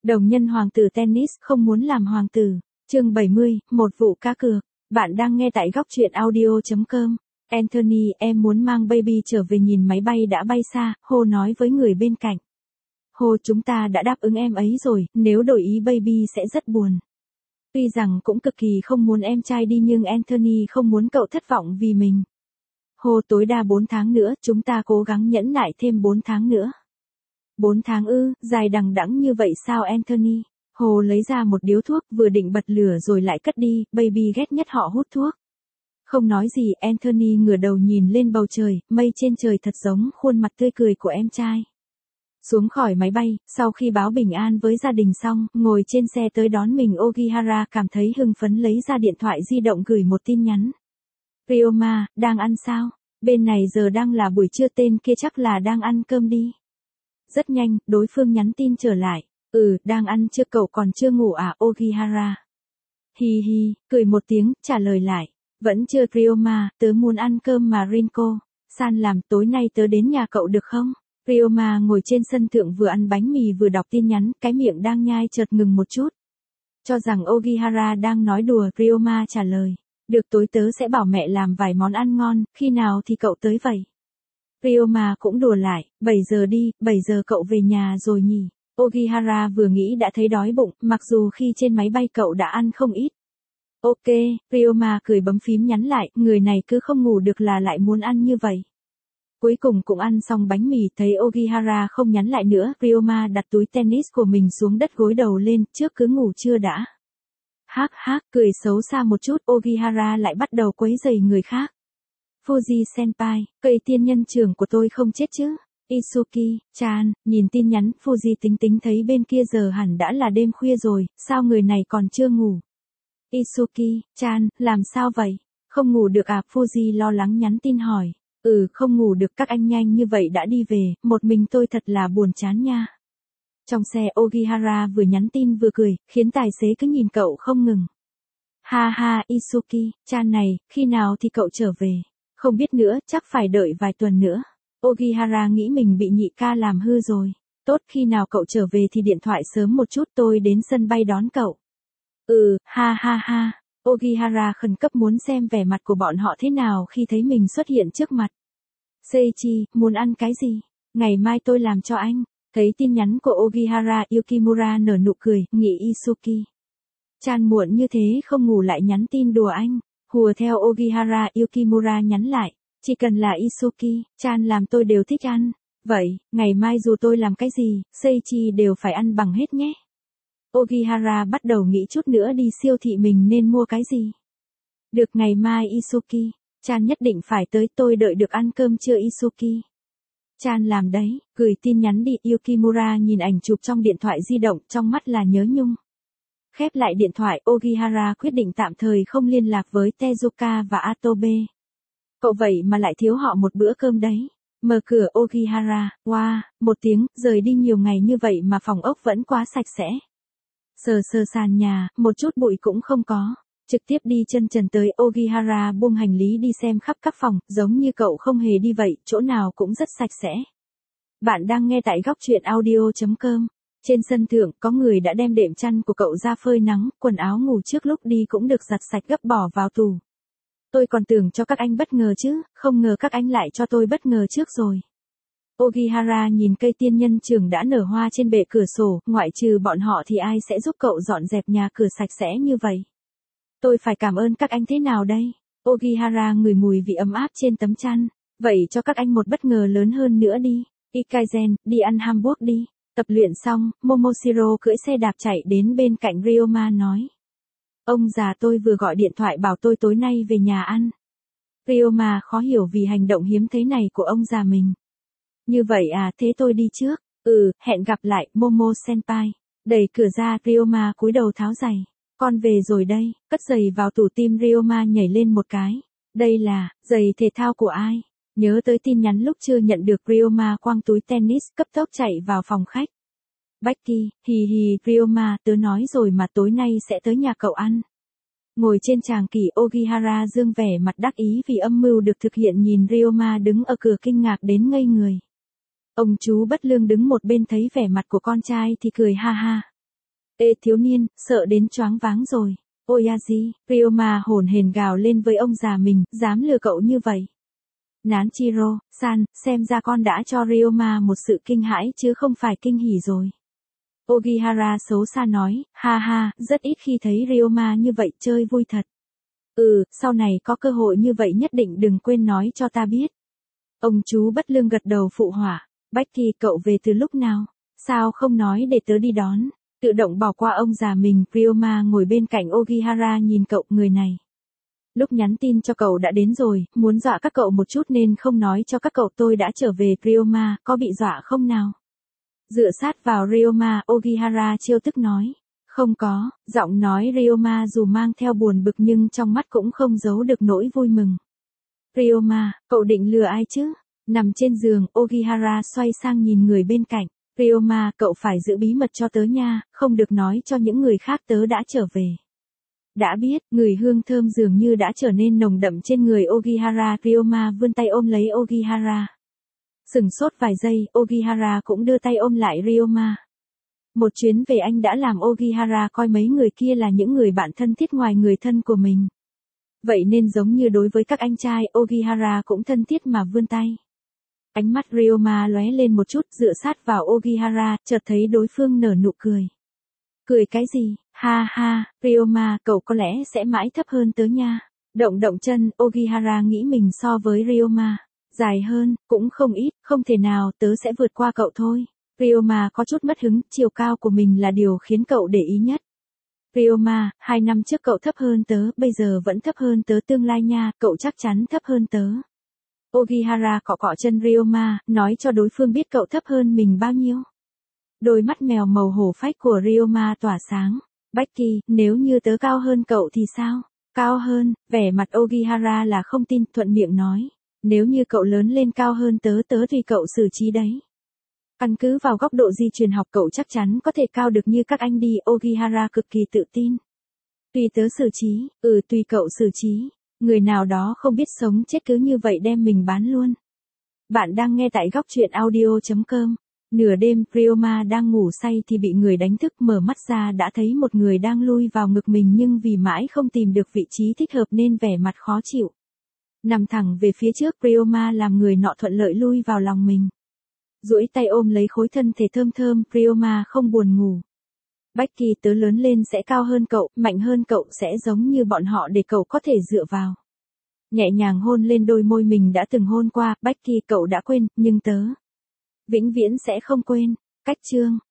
Đồng nhân hoàng tử tennis không muốn làm hoàng tử. Chương 70, một vụ cá cược. Bạn đang nghe tại góc truyện audio.com. Anthony, em muốn mang baby trở về nhìn máy bay đã bay xa, Hồ nói với người bên cạnh. Hồ, chúng ta đã đáp ứng em ấy rồi, nếu đổi ý baby sẽ rất buồn. Tuy rằng cũng cực kỳ không muốn em trai đi nhưng Anthony không muốn cậu thất vọng vì mình. Hồ, tối đa 4 tháng nữa, chúng ta cố gắng nhẫn nại thêm 4 tháng nữa. 4 tháng ư, dài đằng đẵng như vậy sao Anthony? Hồ lấy ra một điếu thuốc vừa định bật lửa rồi lại cất đi, baby ghét nhất họ hút thuốc. Không nói gì, Anthony ngửa đầu nhìn lên bầu trời, mây trên trời thật giống khuôn mặt tươi cười của em trai. Xuống khỏi máy bay, sau khi báo bình an với gia đình xong, ngồi trên xe tới đón mình Ogihara cảm thấy hưng phấn lấy ra điện thoại di động gửi một tin nhắn. Ryoma, đang ăn sao? Bên này giờ đang là buổi trưa, tên kia chắc là đang ăn cơm đi. Rất nhanh, đối phương nhắn tin trở lại. Đang ăn chưa, cậu còn chưa ngủ à Ogihara? Hi hi, cười một tiếng, trả lời lại. Vẫn chưa Ryoma, tớ muốn ăn cơm mà Rinko. San làm, tối nay tớ đến nhà cậu được không? Ryoma ngồi trên sân thượng vừa ăn bánh mì vừa đọc tin nhắn, cái miệng đang nhai chợt ngừng một chút. Cho rằng Ogihara đang nói đùa, Ryoma trả lời. Được, tối tớ sẽ bảo mẹ làm vài món ăn ngon, khi nào thì cậu tới vậy? Ryoma cũng đùa lại, 7 giờ đi, 7 giờ cậu về nhà rồi nhỉ? Ogihara vừa nghĩ đã thấy đói bụng, mặc dù khi trên máy bay cậu đã ăn không ít. Ok, Ryoma cười bấm phím nhắn lại, người này cứ không ngủ được là lại muốn ăn như vậy. Cuối cùng cũng ăn xong bánh mì, thấy Ogihara không nhắn lại nữa, Ryoma đặt túi tennis của mình xuống đất gối đầu lên, trước cứ ngủ chưa đã. Cười xấu xa một chút, Ogihara lại bắt đầu quấy rầy người khác. Fuji senpai, cây tiên nhân trưởng của tôi không chết chứ? Isuki-chan, nhìn tin nhắn, Fuji tính tính thấy bên kia giờ hẳn đã là đêm khuya rồi, sao người này còn chưa ngủ? Isuki-chan, làm sao vậy? Không ngủ được à? Fuji lo lắng nhắn tin hỏi. Không ngủ được, các anh nhanh như vậy đã đi về, một mình tôi thật là buồn chán nha. Trong xe Ogihara vừa nhắn tin vừa cười, khiến tài xế cứ nhìn cậu không ngừng. Ha ha Isuki-chan này, khi nào thì cậu trở về? Không biết nữa, chắc phải đợi vài tuần nữa. Ogihara nghĩ mình bị nhị ca làm hư rồi. Tốt, khi nào cậu trở về thì điện thoại sớm một chút, tôi đến sân bay đón cậu. Ha. Ogihara khẩn cấp muốn xem vẻ mặt của bọn họ thế nào khi thấy mình xuất hiện trước mặt. Seiichi, muốn ăn cái gì? Ngày mai tôi làm cho anh. Thấy tin nhắn của Ogihara, Yukimura nở nụ cười, nghĩ Isuki-chan muộn như thế không ngủ lại nhắn tin đùa anh. Hùa theo Ogihara, Yukimura nhắn lại. Chỉ cần là Isuki-chan làm tôi đều thích ăn. Vậy, ngày mai dù tôi làm cái gì, Seiichi đều phải ăn bằng hết nhé. Ogihara bắt đầu nghĩ chút nữa đi siêu thị mình nên mua cái gì. Được, ngày mai Isuki-chan nhất định phải tới, tôi đợi được ăn cơm trưa Isuki-chan làm đấy, gửi tin nhắn đi. Yukimura nhìn ảnh chụp trong điện thoại di động, trong mắt là nhớ nhung. Khép lại điện thoại, Ogihara quyết định tạm thời không liên lạc với Tezuka và Atobe. Cậu vậy mà lại thiếu họ một bữa cơm đấy. Mở cửa Ogihara, wow, một tiếng, rời đi nhiều ngày như vậy mà phòng ốc vẫn quá sạch sẽ. Sờ sàn nhà, một chút bụi cũng không có. Trực tiếp đi chân trần tới, Ogihara buông hành lý đi xem khắp các phòng, giống như cậu không hề đi vậy, chỗ nào cũng rất sạch sẽ. Bạn đang nghe tại góc truyện audio.com. Trên sân thượng, có người đã đem đệm chăn của cậu ra phơi nắng, quần áo ngủ trước lúc đi cũng được giặt sạch gấp bỏ vào tủ. Tôi còn tưởng cho các anh bất ngờ chứ, không ngờ các anh lại cho tôi bất ngờ trước rồi. Ogihara nhìn cây tiên nhân trưởng đã nở hoa trên bệ cửa sổ, ngoại trừ bọn họ thì ai sẽ giúp cậu dọn dẹp nhà cửa sạch sẽ như vậy? Tôi phải cảm ơn các anh thế nào đây? Ogihara ngửi mùi vị ấm áp trên tấm chăn. Vậy cho các anh một bất ngờ lớn hơn nữa đi. Ikaizen, đi ăn hamburger đi. Tập luyện xong, Momoshiro cưỡi xe đạp chạy đến bên cạnh Ryoma nói. Ông già tôi vừa gọi điện thoại bảo tôi tối nay về nhà ăn. Ryoma khó hiểu vì hành động hiếm thấy này của ông già mình. Như vậy à, thế tôi đi trước. Hẹn gặp lại, Momo senpai. Đẩy cửa ra, Ryoma cúi đầu tháo giày. Con về rồi đây, cất giày vào tủ, tim Ryoma nhảy lên một cái. Đây là, giày thể thao của ai? Nhớ tới tin nhắn lúc chưa nhận được, Ryoma quăng túi tennis, cấp tốc chạy vào phòng khách. Becky, hì, Ryoma, tớ nói rồi mà tối nay sẽ tới nhà cậu ăn. Ngồi trên tràng kỷ, Ogihara dương vẻ mặt đắc ý vì âm mưu được thực hiện, nhìn Ryoma đứng ở cửa kinh ngạc đến ngây người. Ông chú bất lương đứng một bên thấy vẻ mặt của con trai thì cười ha ha. Ê thiếu niên, sợ đến choáng váng rồi. Oyaji, Ryoma hồn hển gào lên với ông già mình, dám lừa cậu như vậy. Nanchiro-san, xem ra con đã cho Ryoma một sự kinh hãi chứ không phải kinh hỉ rồi. Ogihara xấu xa nói, ha ha, rất ít khi thấy Ryoma như vậy, chơi vui thật. Sau này có cơ hội như vậy nhất định đừng quên nói cho ta biết. Ông chú bất lương gật đầu phụ họa. Becky, cậu về từ lúc nào? Sao không nói để tớ đi đón? Tự động bỏ qua ông già mình, Ryoma ngồi bên cạnh Ogihara nhìn cậu, người này. Lúc nhắn tin cho cậu đã đến rồi, muốn dọa các cậu một chút nên không nói cho các cậu tôi đã trở về. Ryoma, có bị dọa không nào? Dựa sát vào Ryoma, Ogihara trêu tức nói. Không có, giọng nói Ryoma dù mang theo buồn bực nhưng trong mắt cũng không giấu được nỗi vui mừng. Ryoma, cậu định lừa ai chứ? Nằm trên giường, Ogihara xoay sang nhìn người bên cạnh. Ryoma, cậu phải giữ bí mật cho tớ nha, không được nói cho những người khác tớ đã trở về. Đã biết, người hương thơm dường như đã trở nên nồng đậm trên người Ogihara. Ryoma vươn tay ôm lấy Ogihara. Sừng sốt vài giây, Ogihara cũng đưa tay ôm lại Ryoma. Một chuyến về anh đã làm Ogihara coi mấy người kia là những người bạn thân thiết ngoài người thân của mình. Vậy nên giống như đối với các anh trai, Ogihara cũng thân thiết mà vươn tay. Ánh mắt Ryoma lóe lên một chút, dựa sát vào Ogihara, chợt thấy đối phương nở nụ cười. Cười cái gì? Ha ha, Ryoma, cậu có lẽ sẽ mãi thấp hơn tớ nha. Động động chân, Ogihara nghĩ mình so với Ryoma dài hơn, cũng không ít, không thể nào, tớ sẽ vượt qua cậu thôi. Ryoma có chút mất hứng, chiều cao của mình là điều khiến cậu để ý nhất. Ryoma, 2 năm trước cậu thấp hơn tớ, bây giờ vẫn thấp hơn tớ, tương lai nha, cậu chắc chắn thấp hơn tớ. Ogihara cọ cọ chân Ryoma, nói cho đối phương biết cậu thấp hơn mình bao nhiêu. Đôi mắt mèo màu hổ phách của Ryoma tỏa sáng. Becky, nếu như tớ cao hơn cậu thì sao? Cao hơn, vẻ mặt Ogihara là không tin, thuận miệng nói. Nếu như cậu lớn lên cao hơn tớ, tớ tùy cậu xử trí đấy. Căn cứ vào góc độ di truyền học cậu chắc chắn có thể cao được như các anh đi, Ogihara cực kỳ tự tin. Tùy tớ xử trí, tùy cậu xử trí. Người nào đó không biết sống chết cứ như vậy đem mình bán luôn. Bạn đang nghe tại góc truyện audio.com. Nửa đêm, Ryoma đang ngủ say thì bị người đánh thức, mở mắt ra đã thấy một người đang lui vào ngực mình nhưng vì mãi không tìm được vị trí thích hợp nên vẻ mặt khó chịu. Nằm thẳng về phía trước, Ryoma làm người nọ thuận lợi lui vào lòng mình. Duỗi tay ôm lấy khối thân thể thơm thơm, Ryoma không buồn ngủ. Becky, tớ lớn lên sẽ cao hơn cậu, mạnh hơn cậu, sẽ giống như bọn họ để cậu có thể dựa vào. Nhẹ nhàng hôn lên đôi môi mình đã từng hôn qua. Becky, cậu đã quên, nhưng tớ vĩnh viễn sẽ không quên. Cách chương